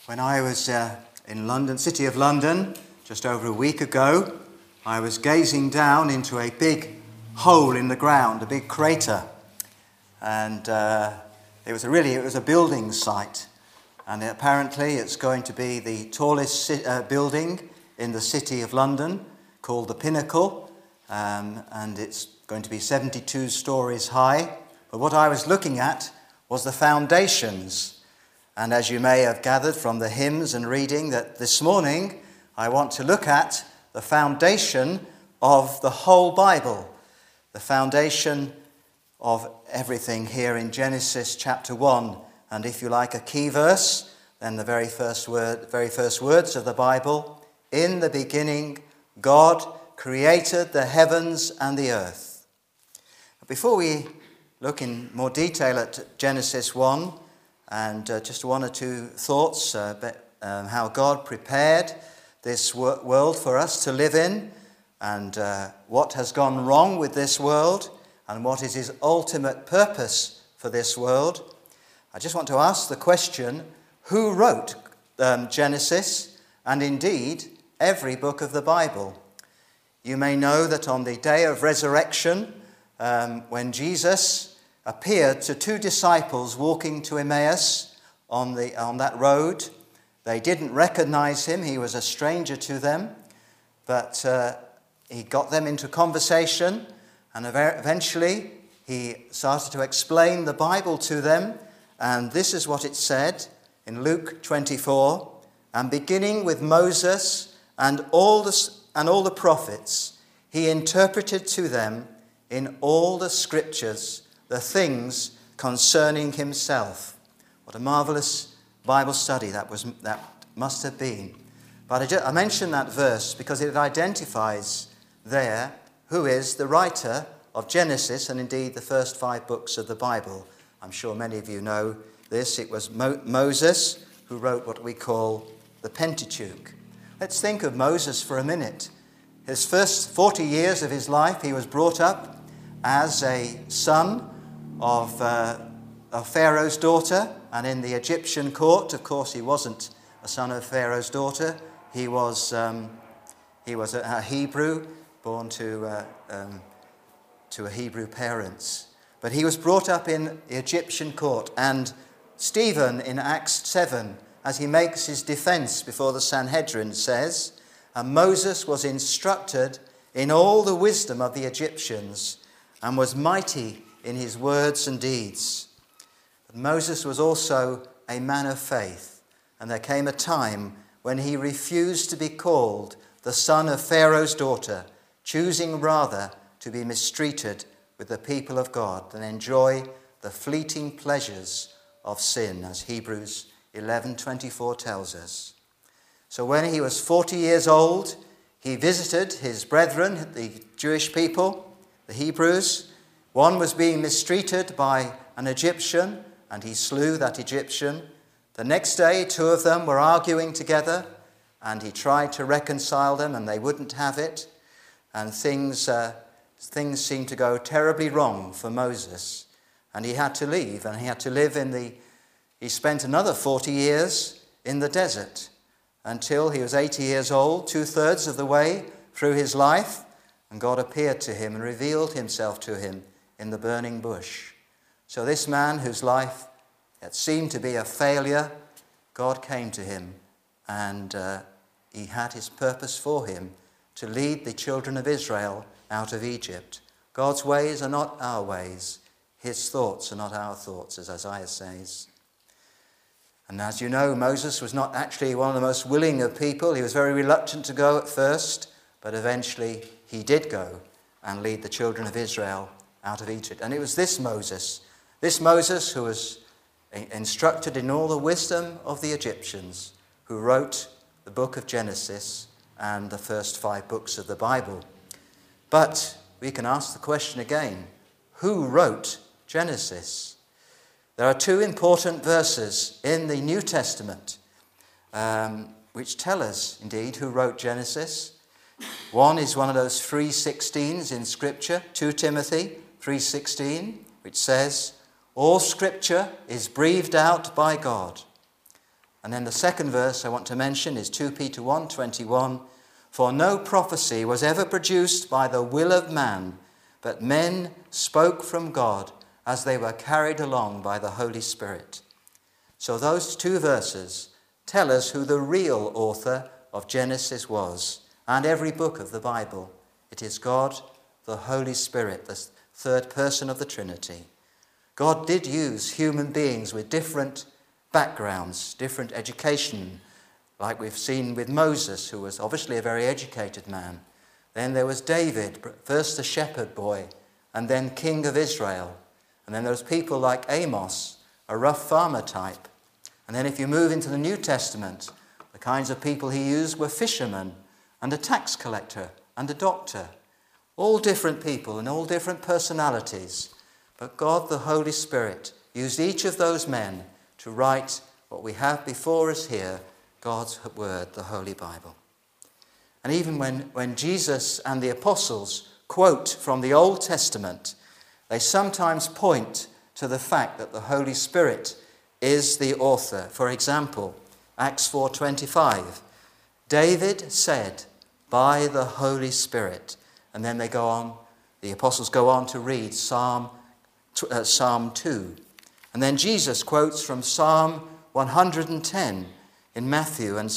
When I was in London, City of London, just over a week ago, I was gazing down into a big hole in the ground, a big crater. And it was a building site. And apparently it's going to be the tallest building in the City of London, called the Pinnacle. And it's going to be 72 stories high. But what I was looking at was the foundations. And as you may have gathered from the hymns and reading, that this morning I want to look at the foundation of the whole Bible, the foundation of everything here in Genesis chapter 1. And if you like a key verse, then the very first words of the Bible: in the beginning, God created the heavens and the earth. Before we look in more detail at Genesis 1, and just one or two thoughts about how God prepared this world for us to live in, and what has gone wrong with this world, and what is his ultimate purpose for this world. I just want to ask the question, who wrote Genesis, and indeed every book of the Bible? You may know that on the day of resurrection, when Jesus appeared to two disciples walking to Emmaus on that road, they didn't recognize him. He was a stranger to them, but he got them into conversation, and eventually he started to explain the Bible to them. And this is what it said in Luke 24: and beginning with Moses and all the prophets, he interpreted to them in all the scriptures the things concerning himself. What a marvelous Bible study that must have been. But I mention that verse because it identifies there who is the writer of Genesis, and indeed the first 5 books of the Bible. I'm sure many of you know this. It was Moses who wrote what we call the Pentateuch. Let's think of Moses for a minute. His first 40 years of his life, he was brought up as a son of Pharaoh's daughter, and in the Egyptian court. Of course, he wasn't a son of Pharaoh's daughter. He was a Hebrew, born to Hebrew parents. But he was brought up in the Egyptian court. And Stephen, in Acts 7, as he makes his defense before the Sanhedrin, says, and Moses was instructed in all the wisdom of the Egyptians, and was mighty in his words and deeds. But Moses was also a man of faith, and there came a time when he refused to be called the son of Pharaoh's daughter, choosing rather to be mistreated with the people of God than enjoy the fleeting pleasures of sin, as Hebrews 11:24 tells us. So when he was 40 years old, he visited his brethren, the Jewish people, the Hebrews. One was being mistreated by an Egyptian, and he slew that Egyptian. The next day, 2 of them were arguing together, and he tried to reconcile them, and they wouldn't have it. And things seemed to go terribly wrong for Moses, and he had to leave, and he had to live he spent another 40 years in the desert until he was 80 years old, 2/3 of the way through his life, and God appeared to him and revealed himself to him in the burning bush. So this man, whose life had seemed to be a failure, God came to him, and he had his purpose for him to lead the children of Israel out of Egypt. God's ways are not our ways. His thoughts are not our thoughts, as Isaiah says. And as you know, Moses was not actually one of the most willing of people. He was very reluctant to go at first, but eventually he did go and lead the children of Israel out of Egypt. And it was this Moses who was instructed in all the wisdom of the Egyptians, who wrote the book of Genesis and the first 5 books of the Bible. But we can ask the question again, who wrote Genesis? There are 2 important verses in the New Testament which tell us, indeed, who wrote Genesis. One is one of those 3:16s in Scripture, 2 Timothy 3:16, which says, all Scripture is breathed out by God And then the second verse I want to mention is 2 Peter 1:21. For no prophecy was ever produced by the will of man, but men spoke from God as they were carried along by the Holy Spirit. So those two verses tell us who the real author of Genesis was, and every book of the Bible. It is God, the Holy Spirit, the third person of the Trinity. God did use human beings with different backgrounds, different education, like we've seen with Moses, who was obviously a very educated man. Then there was David, first the shepherd boy, and then king of Israel. And then there was people like Amos, a rough farmer type. And then if you move into the New Testament, the kinds of people he used were fishermen and a tax collector and a doctor. All different people and all different personalities. But God, the Holy Spirit, used each of those men to write what we have before us here, God's word, the Holy Bible. And even when Jesus and the apostles quote from the Old Testament, they sometimes point to the fact that the Holy Spirit is the author. For example, Acts 4:25, David said, by the Holy Spirit. And then the apostles go on to read Psalm 2. And then Jesus quotes from Psalm 110 in Matthew and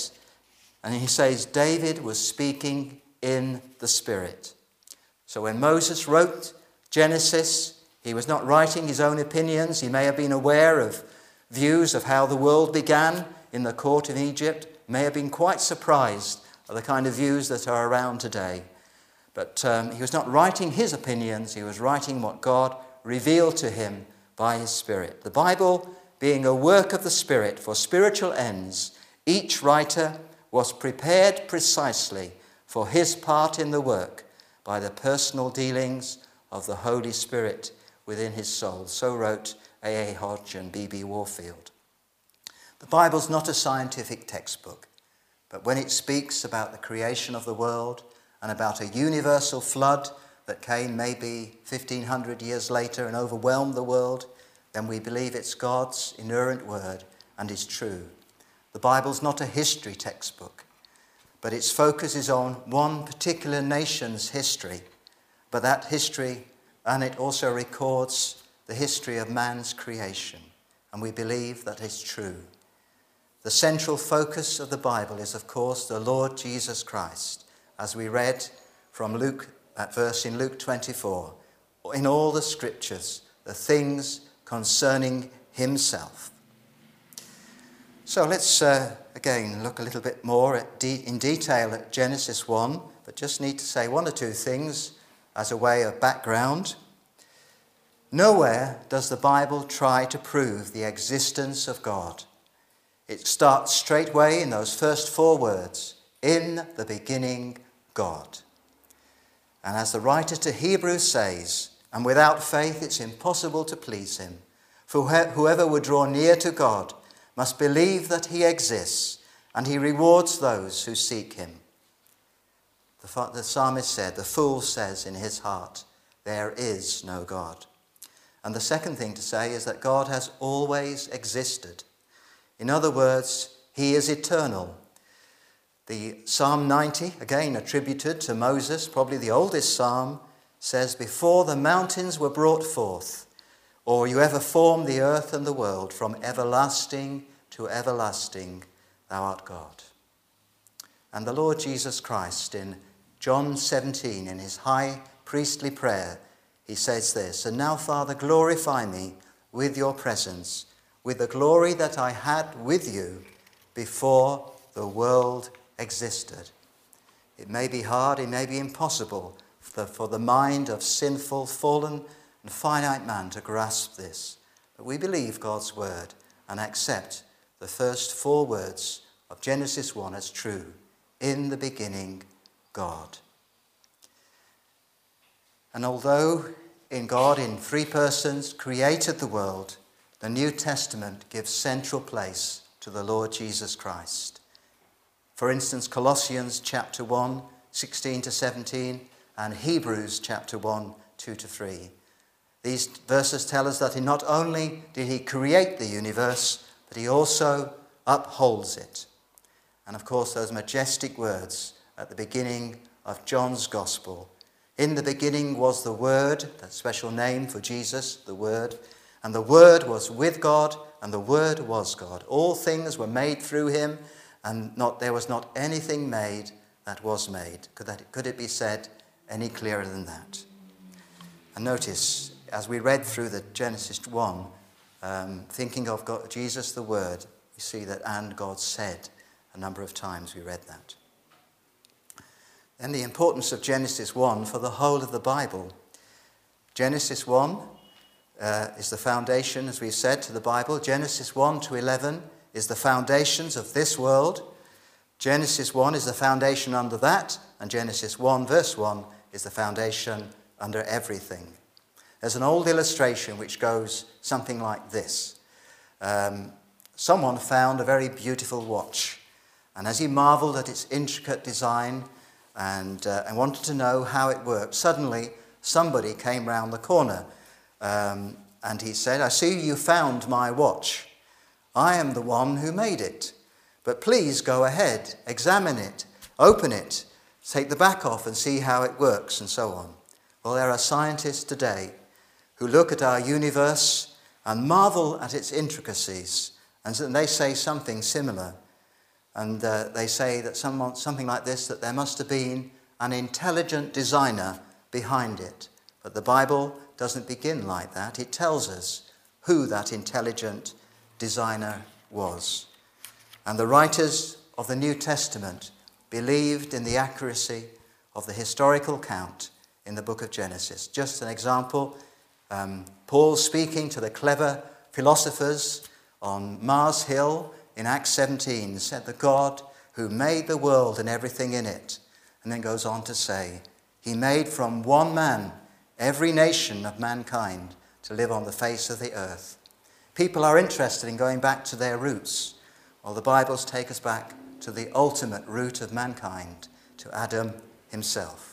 he says, David was speaking in the Spirit. So when Moses wrote Genesis, he was not writing his own opinions. He may have been aware of views of how the world began in the court in Egypt, may have been quite surprised at the kind of views that are around today. But he was not writing his opinions, he was writing what God revealed to him by his Spirit. The Bible being a work of the Spirit for spiritual ends, each writer was prepared precisely for his part in the work by the personal dealings of the Holy Spirit within his soul. So wrote A.A. Hodge and B.B. Warfield. The Bible's not a scientific textbook, but when it speaks about the creation of the world and about a universal flood that came maybe 1,500 years later and overwhelmed the world, then we believe it's God's inerrant word and is true. The Bible's not a history textbook, but its focus is on one particular nation's history, but that history, and it also records the history of man's creation, and we believe that is true. The central focus of the Bible is, of course, the Lord Jesus Christ, as we read from Luke, that verse in Luke 24. In all the scriptures, the things concerning himself. So let's again look a little bit more in detail at Genesis 1, but just need to say one or two things as a way of background. Nowhere does the Bible try to prove the existence of God. It starts straightway in those first four words, in the beginning, God. And as the writer to Hebrews says, and without faith it's impossible to please him. For whoever would draw near to God must believe that he exists, and he rewards those who seek him. The psalmist said, the fool says in his heart, there is no God. And the second thing to say is that God has always existed. In other words, he is eternal. The Psalm 90, again attributed to Moses, probably the oldest psalm, says, before the mountains were brought forth, or you ever formed the earth and the world, from everlasting to everlasting, thou art God. And the Lord Jesus Christ in John 17, in his high priestly prayer, he says this, and now, Father, glorify me with your presence, with the glory that I had with you before the world existed. It may be hard, it may be impossible for the mind of sinful, fallen, and finite man to grasp this. But we believe God's word and accept the first four words of Genesis 1 as true. In the beginning, God. And although in God, in three persons, created the world, the New Testament gives central place to the Lord Jesus Christ. For instance, Colossians chapter 1, 16 to 17, and Hebrews chapter 1, 2 to 3. These verses tell us that not only did he create the universe, but he also upholds it. And of course, those majestic words at the beginning of John's Gospel. In the beginning was the Word, that special name for Jesus, the Word. And the Word was with God, and the Word was God. All things were made through him, and there was not anything made that was made. Could it be said any clearer than that? And notice, as we read through the Genesis 1, thinking of God, Jesus the Word, we see that "and God said" a number of times. We read that. Then the importance of Genesis 1 for the whole of the Bible. Genesis 1 is the foundation, as we've said, to the Bible. Genesis 1 to 11 is the foundations of this world. Genesis 1 is the foundation under that, and Genesis 1 verse 1 is the foundation under everything. There's an old illustration which goes something like this. Someone found a very beautiful watch, and as he marveled at its intricate design and wanted to know how it worked, suddenly somebody came round the corner and he said, "I see you found my watch. I am the one who made it. But please go ahead, examine it, open it, take the back off and see how it works," and so on. Well, there are scientists today who look at our universe and marvel at its intricacies, and they say something similar. And they say that something like this, that there must have been an intelligent designer behind it. But the Bible doesn't begin like that. It tells us who that intelligent designer was. And the writers of the New Testament believed in the accuracy of the historical account in the book of Genesis. Just an example, Paul speaking to the clever philosophers on Mars Hill in Acts 17 said, "The God who made the world and everything in it," and then goes on to say, "He made from one man every nation of mankind to live on the face of the earth." People are interested in going back to their roots. Well, the Bibles take us back to the ultimate root of mankind, to Adam himself.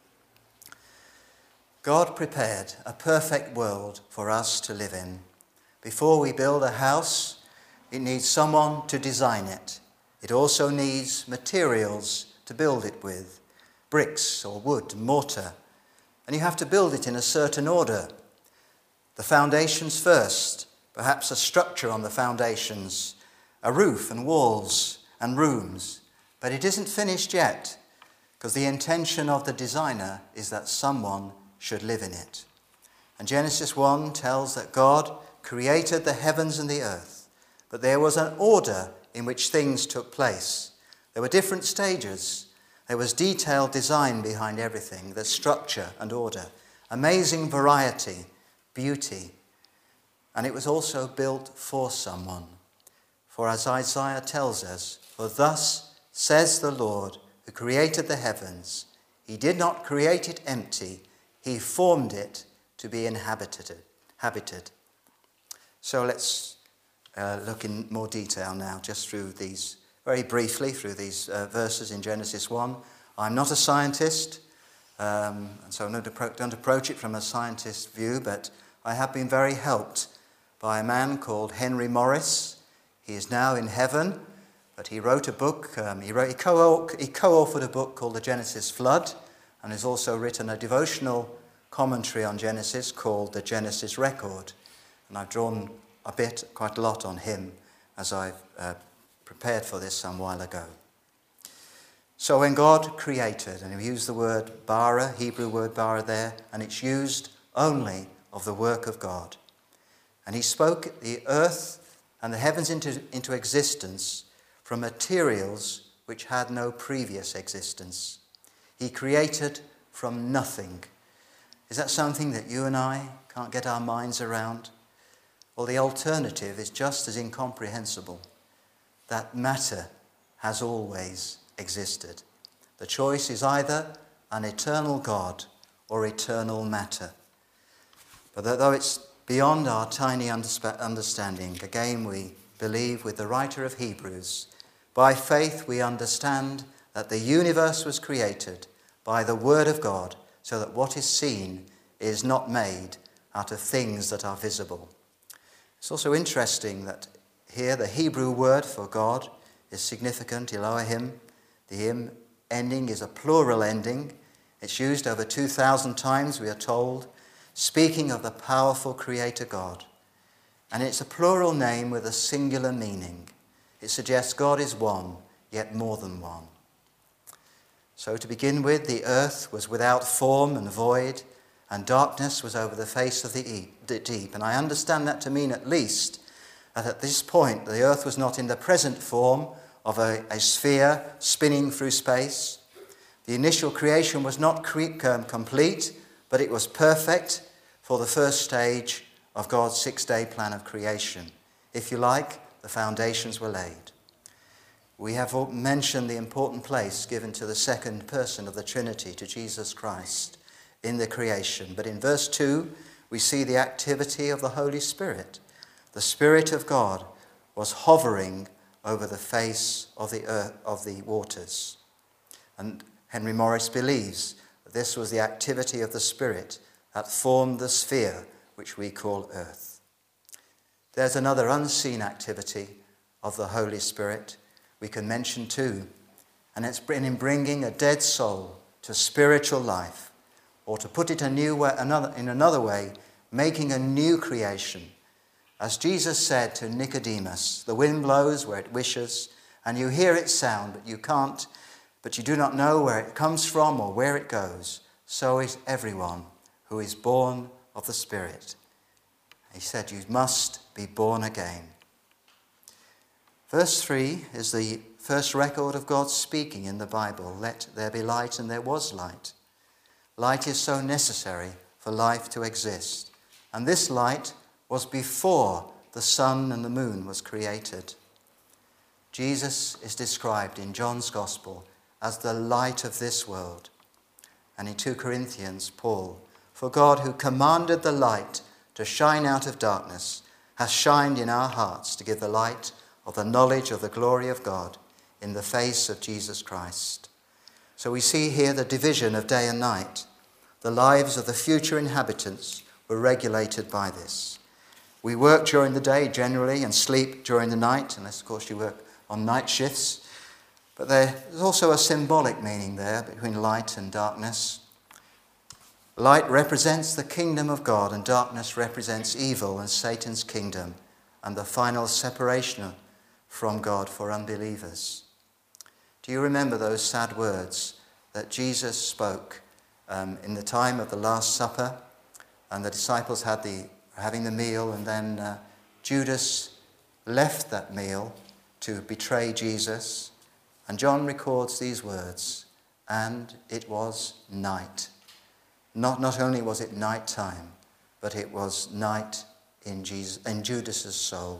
God prepared a perfect world for us to live in. Before we build a house, it needs someone to design it. It also needs materials to build it with, bricks or wood, mortar. And you have to build it in a certain order. The foundations first, perhaps a structure on the foundations, a roof and walls and rooms. But it isn't finished yet, because the intention of the designer is that someone should live in it. And Genesis 1 tells that God created the heavens and the earth, but there was an order in which things took place. There were different stages. There was detailed design behind everything, the structure and order, amazing variety, beauty. And it was also built for someone. For as Isaiah tells us, "For thus says the Lord, who created the heavens, he did not create it empty, he formed it to be inhabited." So let's look in more detail now, just through these, very briefly, through these verses in Genesis 1. I'm not a scientist, and so I don't approach it from a scientist's view, but I have been very helped by a man called Henry Morris. He is now in heaven, but he wrote a book, he co-authored a book called The Genesis Flood, and has also written a devotional commentary on Genesis called The Genesis Record. And I've drawn quite a lot on him as I've prepared for this some while ago. So when God created, and we use the word bara, Hebrew word bara there, and it's used only of the work of God. And he spoke the earth and the heavens into existence from materials which had no previous existence. He created from nothing. Is that something that you and I can't get our minds around? Well, the alternative is just as incomprehensible. That matter has always existed. The choice is either an eternal God or eternal matter. But though it's beyond our tiny understanding, again we believe with the writer of Hebrews, by faith we understand that the universe was created by the word of God, so that what is seen is not made out of things that are visible. It's also interesting that here the Hebrew word for God is significant, Elohim. The im ending is a plural ending. It's used over 2,000 times, we are told, speaking of the powerful Creator God. And it's a plural name with a singular meaning. It suggests God is one, yet more than one. So to begin with, the earth was without form and void, and darkness was over the face of the deep. And I understand that to mean at least that at this point the earth was not in the present form of a sphere spinning through space. The initial creation was not complete, but it was perfect for the first stage of God's 6-day plan of creation. If you like, the foundations were laid. We have mentioned the important place given to the second person of the Trinity, to Jesus Christ, in the creation. But in verse 2, we see the activity of the Holy Spirit. The Spirit of God was hovering over the face of the earth, of the waters. And Henry Morris believes that this was the activity of the Spirit that formed the sphere which we call earth. There's another unseen activity of the Holy Spirit we can mention too, and it's in bringing a dead soul to spiritual life, or to put it in another way, making a new creation. As Jesus said to Nicodemus, the wind blows where it wishes, and you hear its sound, but you do not know where it comes from or where it goes. So is everyone who is born of the Spirit. He said, you must be born again. Verse 3 is the first record of God speaking in the Bible. Let there be light, and there was light. Light is so necessary for life to exist. And this light was before the sun and the moon was created. Jesus is described in John's Gospel as the light of this world. And in 2 Corinthians, Paul, for God who commanded the light to shine out of darkness has shined in our hearts to give the light of the knowledge of the glory of God in the face of Jesus Christ. So we see here the division of day and night. The lives of the future inhabitants were regulated by this. We work during the day generally and sleep during the night, unless of course you work on night shifts. But there's also a symbolic meaning there between light and darkness. Light represents the kingdom of God, and darkness represents evil and Satan's kingdom and the final separation from God for unbelievers. Do you remember those sad words that Jesus spoke in the time of the Last Supper? And the disciples having the meal, and then Judas left that meal to betray Jesus. And John records these words, and it was night. Not only was it night time, but it was night in Judas's soul.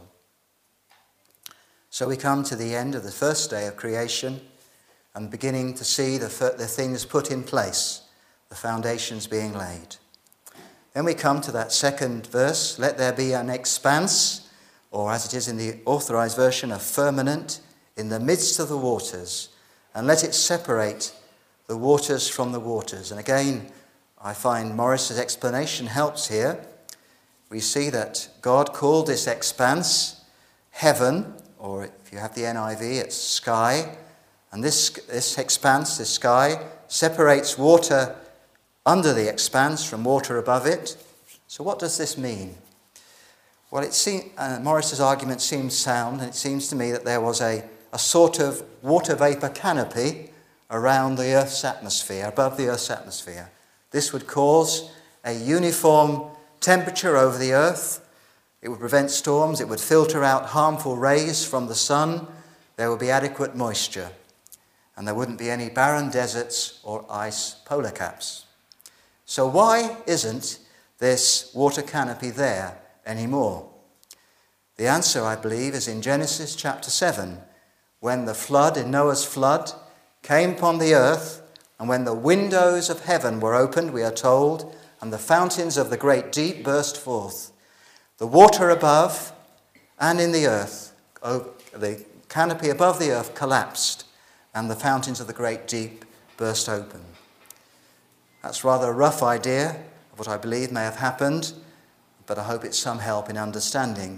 So we come to the end of the first day of creation and beginning to see the things put in place, the foundations being laid. Then we come to that second verse, let there be an expanse, or as it is in the Authorized Version, a firmament in the midst of the waters, and let it separate the waters from the waters. And again, I find Morris's explanation helps here. We see that God called this expanse heaven, or if you have the NIV, it's sky. And this expanse, this sky, separates water under the expanse from water above it. So what does this mean? Well, Morris's argument seems sound, and it seems to me that there was a sort of water vapor canopy around the Earth's atmosphere, above the Earth's atmosphere. This would cause a uniform temperature over the Earth. It would prevent storms. It would filter out harmful rays from the sun. There would be adequate moisture. And there wouldn't be any barren deserts or ice polar caps. So why isn't this water canopy there anymore? The answer, I believe, is in Genesis chapter 7, when the flood, in Noah's flood, came upon the earth, and when the windows of heaven were opened, we are told, and the fountains of the great deep burst forth. The water above and in the earth, the canopy above the earth collapsed, and the fountains of the great deep burst open. That's rather a rough idea of what I believe may have happened, but I hope it's some help in understanding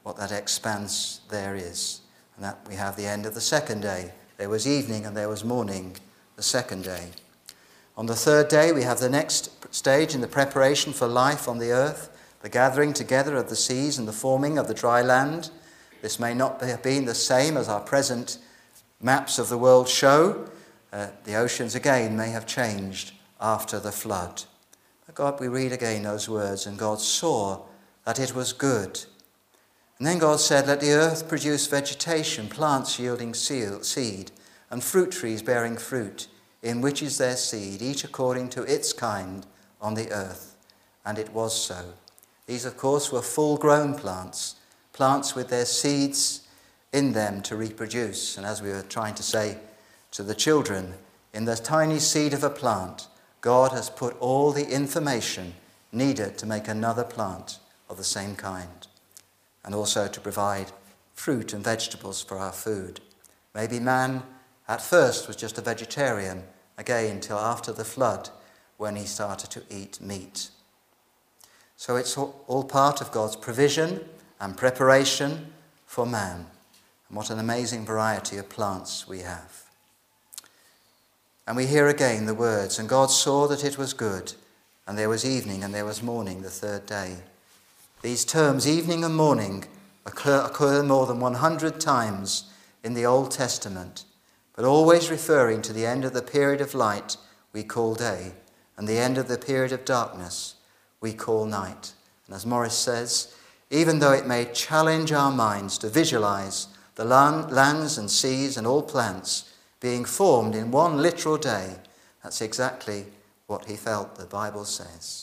what that expanse there is. And that we have the end of the second day. There was evening and there was morning the second day. On the third day, we have the next stage in the preparation for life on the earth, the gathering together of the seas and the forming of the dry land. This may not have been the same as our present maps of the world show. The oceans again may have changed after the flood. But God, we read again those words, and God saw that it was good. And then God said, let the earth produce vegetation, plants yielding seed, and fruit trees bearing fruit, in which is their seed, each according to its kind on the earth. And it was so. These, of course, were full-grown plants with their seeds in them to reproduce. And as we were trying to say to the children, in the tiny seed of a plant, God has put all the information needed to make another plant of the same kind, and also to provide fruit and vegetables for our food. Maybe man at first was just a vegetarian, again, till after the flood, when he started to eat meat. So it's all part of God's provision and preparation for man. And what an amazing variety of plants we have. And we hear again the words, and God saw that it was good, and there was evening and there was morning the third day. These terms, evening and morning, occur more than 100 times in the Old Testament, but always referring to the end of the period of light we call day, and the end of the period of darkness we call night. And as Morris says, even though it may challenge our minds to visualize the lands and seas and all plants being formed in one literal day, that's exactly what he felt, the Bible says.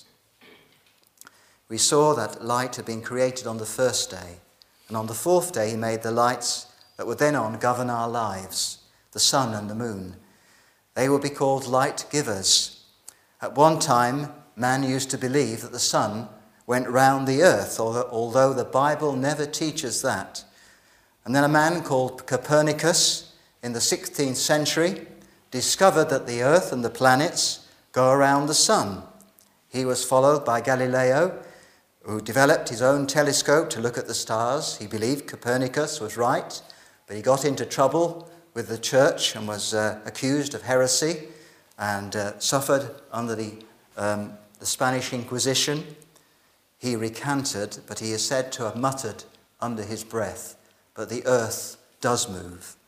We saw that light had been created on the first day, and on the fourth day he made the lights that would then on govern our lives, the sun and the moon. They will be called light givers. At one time, man used to believe that the sun went round the earth, although the Bible never teaches that. And then a man called Copernicus in the 16th century discovered that the earth and the planets go around the sun. He was followed by Galileo, who developed his own telescope to look at the stars. He believed Copernicus was right, but he got into trouble with the church and was accused of heresy and suffered under the Spanish Inquisition. He recanted, but he is said to have muttered under his breath, but the earth does move.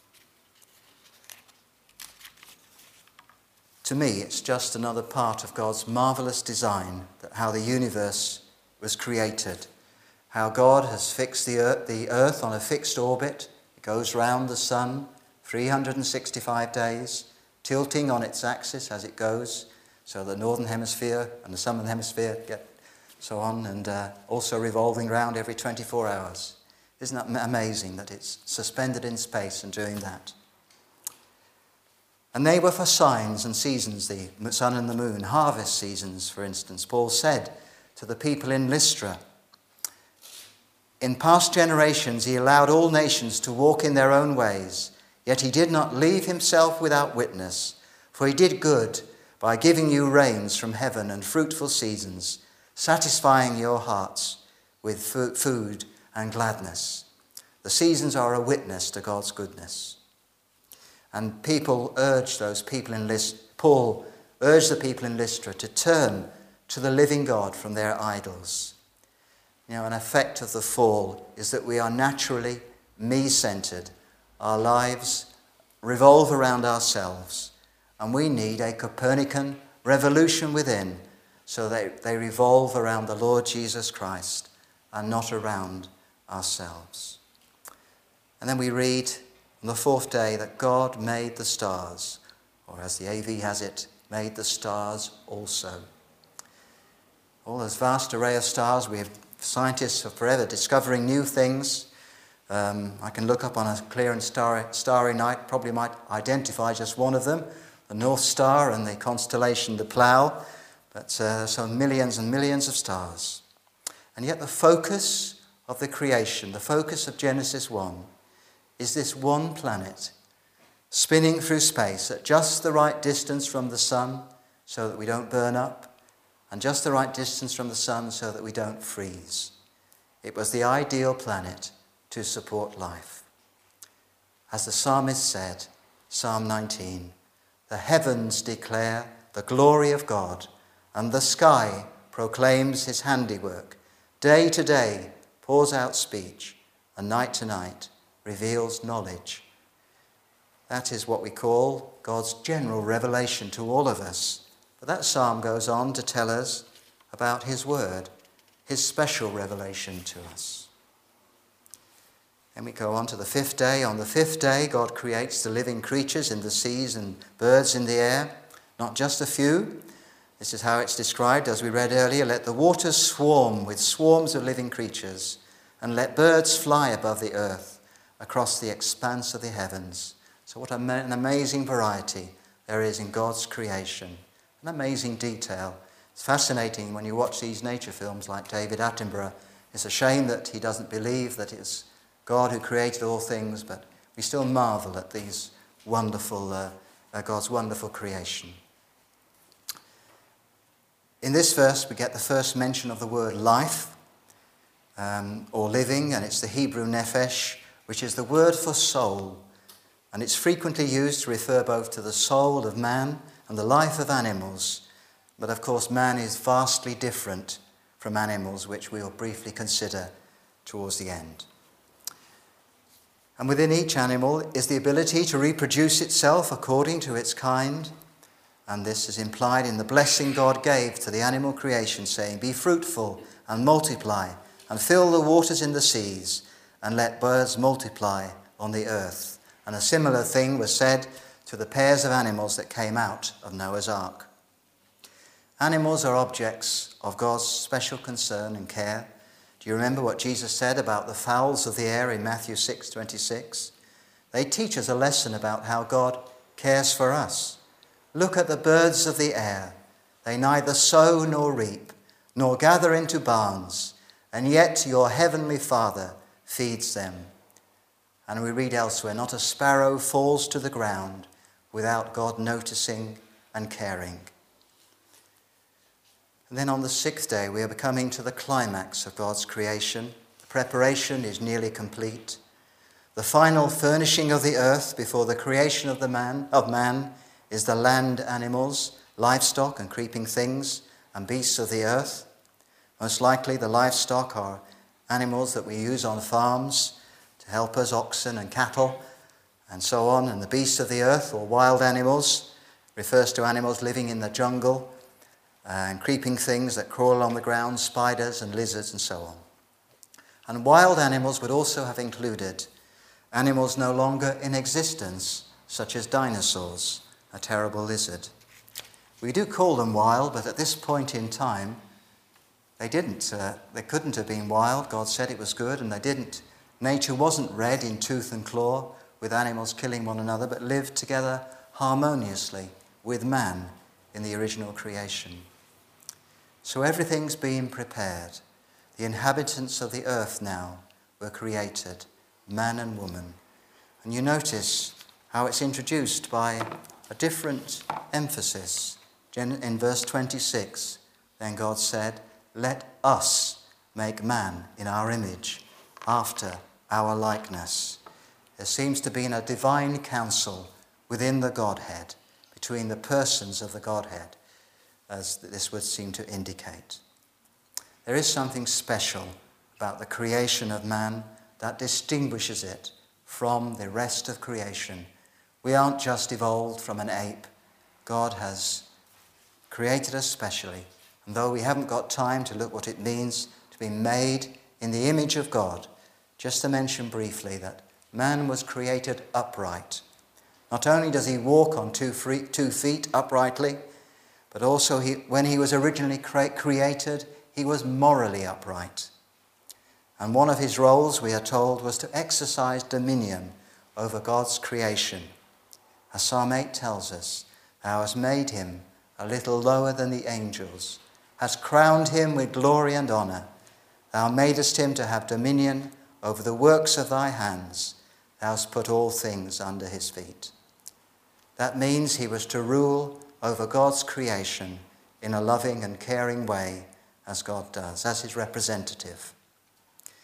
To me, it's just another part of God's marvelous design, that how the universe was created, how God has fixed the earth on a fixed orbit. It goes round the sun 365 days, tilting on its axis as it goes, so the northern hemisphere and the southern hemisphere get so on, and also revolving round every 24 hours. Isn't that amazing that it's suspended in space and doing that? And they were for signs and seasons, the sun and the moon, harvest seasons, for instance. Paul said to the people in Lystra, in past generations he allowed all nations to walk in their own ways, yet he did not leave himself without witness, for he did good by giving you rains from heaven and fruitful seasons, satisfying your hearts with food and gladness. The seasons are a witness to God's goodness. And Paul urged the people in Lystra to turn to the living God from their idols. You know, an effect of the fall is that we are naturally me-centered. Our lives revolve around ourselves, and we need a Copernican revolution within, so that they revolve around the Lord Jesus Christ and not around ourselves. And then we read on the fourth day that God made the stars, or as the AV has it, made the stars also. All this vast array of stars, scientists are forever discovering new things. I can look up on a clear and starry night, probably might identify just one of them, the North Star and the constellation the Plough, but so millions and millions of stars. And yet the focus of the creation, the focus of Genesis 1, is this one planet spinning through space at just the right distance from the sun so that we don't burn up, and just the right distance from the sun so that we don't freeze. It was the ideal planet to support life. As the psalmist said, Psalm 19, "The heavens declare the glory of God, and the sky proclaims his handiwork. Day to day pours out speech, and night to night reveals knowledge." That is what we call God's general revelation to all of us. But that psalm goes on to tell us about his word, his special revelation to us. Then we go on to the fifth day. On the fifth day, God creates the living creatures in the seas and birds in the air, not just a few. This is how it's described, as we read earlier. "Let the waters swarm with swarms of living creatures, and let birds fly above the earth across the expanse of the heavens." So what an amazing variety there is in God's creation. An amazing detail. It's fascinating when you watch these nature films like David Attenborough. It's a shame that he doesn't believe that it's God who created all things, but we still marvel at these wonderful, God's wonderful creation. In this verse, we get the first mention of the word life, or living, and it's the Hebrew nephesh, which is the word for soul. And it's frequently used to refer both to the soul of man and the life of animals. But of course, man is vastly different from animals, which we will briefly consider towards the end. And within each animal is the ability to reproduce itself according to its kind. And this is implied in the blessing God gave to the animal creation, saying, "Be fruitful and multiply, and fill the waters in the seas, and let birds multiply on the earth." And a similar thing was said to the pairs of animals that came out of Noah's ark. Animals are objects of God's special concern and care. Do you remember what Jesus said about the fowls of the air in Matthew 6:26? They teach us a lesson about how God cares for us. "Look at the birds of the air. They neither sow nor reap, nor gather into barns, and yet your heavenly Father feeds them." And we read elsewhere, "Not a sparrow falls to the ground without God noticing and caring." And then on the sixth day, we are coming to the climax of God's creation. The preparation is nearly complete. The final furnishing of the earth before the creation of man is the land animals, livestock and creeping things, and beasts of the earth. Most likely the livestock are animals that we use on farms to help us, oxen and cattle and so on. And the beasts of the earth, or wild animals, refers to animals living in the jungle, and creeping things that crawl on the ground, spiders and lizards and so on. And wild animals would also have included animals no longer in existence, such as dinosaurs, a terrible lizard. We do call them wild, but at this point in time, they couldn't have been wild. God said it was good, and they didn't. Nature wasn't red in tooth and claw with animals killing one another, but lived together harmoniously with man in the original creation. So everything's been prepared. The inhabitants of the earth now were created, man and woman. And you notice how it's introduced by a different emphasis. In verse 26, then God said, "Let us make man in our image, after our likeness." There seems to be a divine council within the Godhead, between the persons of the Godhead, as this would seem to indicate. There is something special about the creation of man that distinguishes it from the rest of creation. We aren't just evolved from an ape. God has created us specially. And though we haven't got time to look what it means to be made in the image of God, just to mention briefly that man was created upright. Not only does he walk on 2 feet uprightly, but also when he was originally created, he was morally upright. And one of his roles, we are told, was to exercise dominion over God's creation. As Psalm 8 tells us, "Thou hast made him a little lower than the angels, hast crowned him with glory and honour. Thou madest him to have dominion over the works of thy hands. Thou hast put all things under his feet." That means he was to rule over God's creation in a loving and caring way, as God does, as his representative.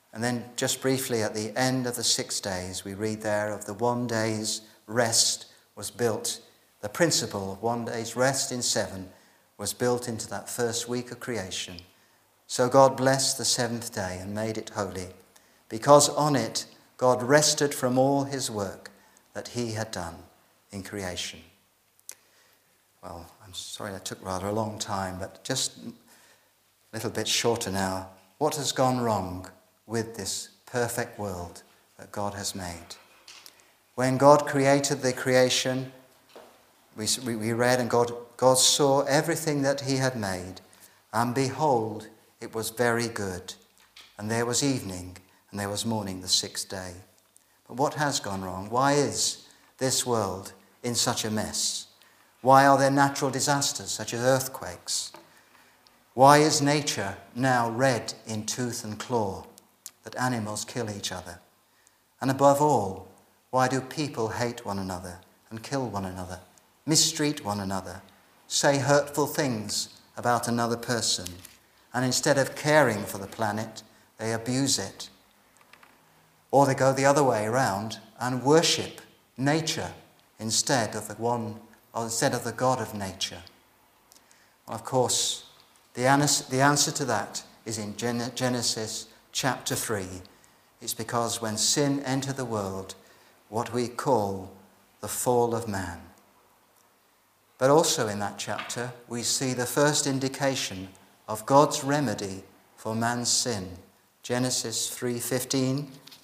And then just briefly at the end of the 6 days, we read there of the 1 day's rest was built. The principle of 1 day's rest in 7 was built into that first week of creation. So God blessed the 7th day and made it holy, because on it God rested from all his work that he had done in creation. Well, I'm sorry that took rather a long time, but just a little bit shorter now. What has gone wrong with this perfect world that God has made? When God created the creation, we read, and God saw everything that he had made, and behold, it was very good. And there was evening, and there was morning the 6th day. But what has gone wrong? Why is this world in such a mess? Why are there natural disasters such as earthquakes? Why is nature now red in tooth and claw, that animals kill each other? And above all, why do people hate one another and kill one another, mistreat one another, say hurtful things about another person, and instead of caring for the planet, they abuse it? Or they go the other way around and worship nature instead of the God of nature. Well, of course, the answer to that is in Genesis chapter 3. It's because when sin entered the world, what we call the fall of man. But also in that chapter, we see the first indication of God's remedy for man's sin. Genesis 3:15,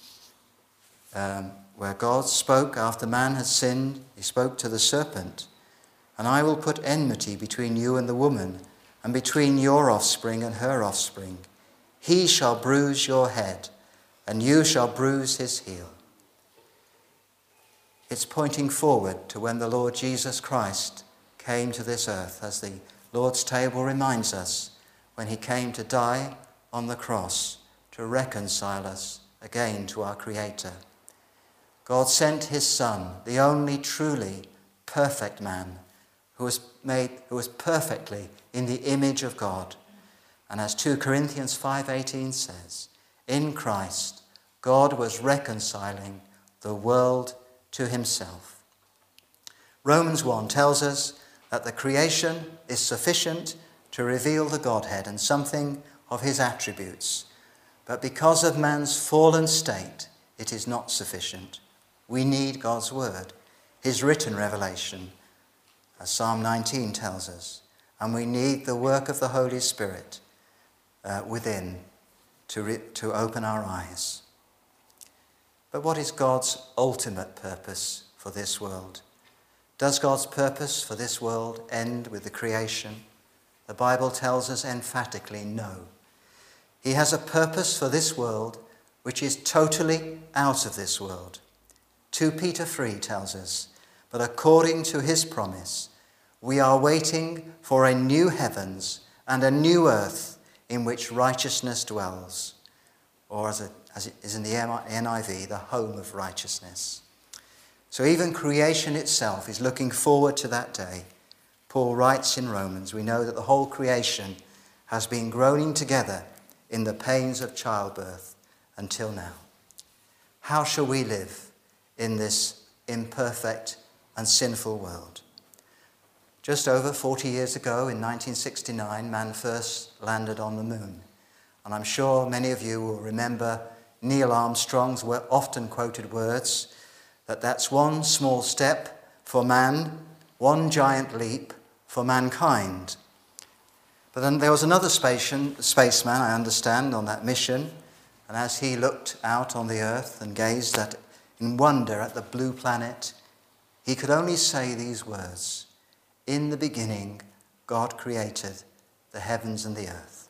where God spoke after man had sinned, he spoke to the serpent, "And I will put enmity between you and the woman, and between your offspring and her offspring. He shall bruise your head, and you shall bruise his heel." It's pointing forward to when the Lord Jesus Christ came to this earth, as the Lord's table reminds us, when he came to die on the cross to reconcile us again to our Creator. God sent his Son, the only truly perfect man, who was perfectly in the image of God. And as 2 Corinthians 5:18 says, in Christ, God was reconciling the world to himself. Romans 1 tells us that the creation is sufficient to reveal the Godhead and something of his attributes. But because of man's fallen state, it is not sufficient. We need God's word, his written revelation, as Psalm 19 tells us. And we need the work of the Holy Spirit within to open our eyes. But what is God's ultimate purpose for this world? Does God's purpose for this world end with the creation? The Bible tells us emphatically no. He has a purpose for this world which is totally out of this world. 2 Peter 3 tells us, "But according to his promise, we are waiting for a new heavens and a new earth in which righteousness dwells," or as it is in the NIV, the home of righteousness. So even creation itself is looking forward to that day. Paul writes in Romans, we know that the whole creation has been groaning together in the pains of childbirth until now. How shall we live in this imperfect and sinful world? Just over 40 years ago, in 1969, man first landed on the moon. And I'm sure many of you will remember Neil Armstrong's often quoted words, that that's one small step for man, one giant leap for mankind. But then there was another spaceman, I understand, on that mission, and as he looked out on the earth and gazed in wonder at the blue planet, he could only say these words, "In the beginning, God created the heavens and the earth."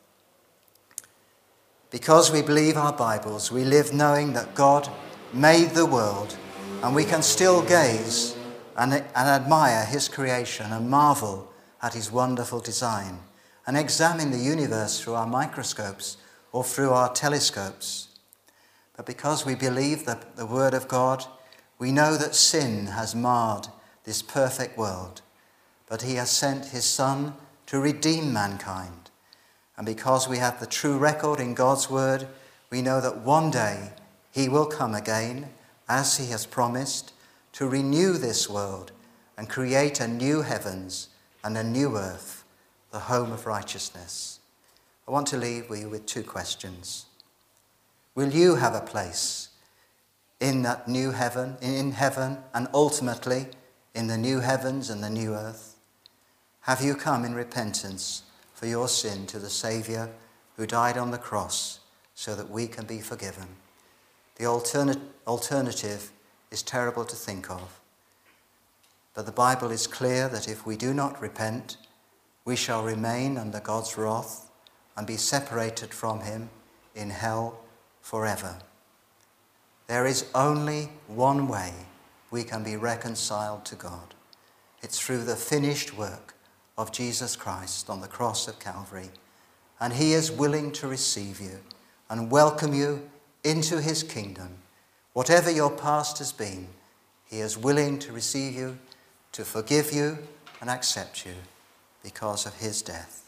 Because we believe our Bibles, we live knowing that God made the world, and we can still gaze and admire his creation and marvel at his wonderful design and examine the universe through our microscopes or through our telescopes. But because we believe the word of God, we know that sin has marred this perfect world, but he has sent his Son to redeem mankind. And because we have the true record in God's word, we know that one day he will come again, as he has promised, to renew this world and create a new heavens and a new earth, the home of righteousness. I want to leave you with two questions. Will you have a place in that new heaven, in heaven, and ultimately in the new heavens and the new earth? Have you come in repentance for your sin to the Saviour who died on the cross so that we can be forgiven? The alternative is terrible to think of. But the Bible is clear that if we do not repent, we shall remain under God's wrath and be separated from him in hell forever. There is only one way we can be reconciled to God. It's through the finished work of Jesus Christ on the cross of Calvary. And he is willing to receive you and welcome you into his kingdom. Whatever your past has been, he is willing to receive you, to forgive you and accept you because of his death.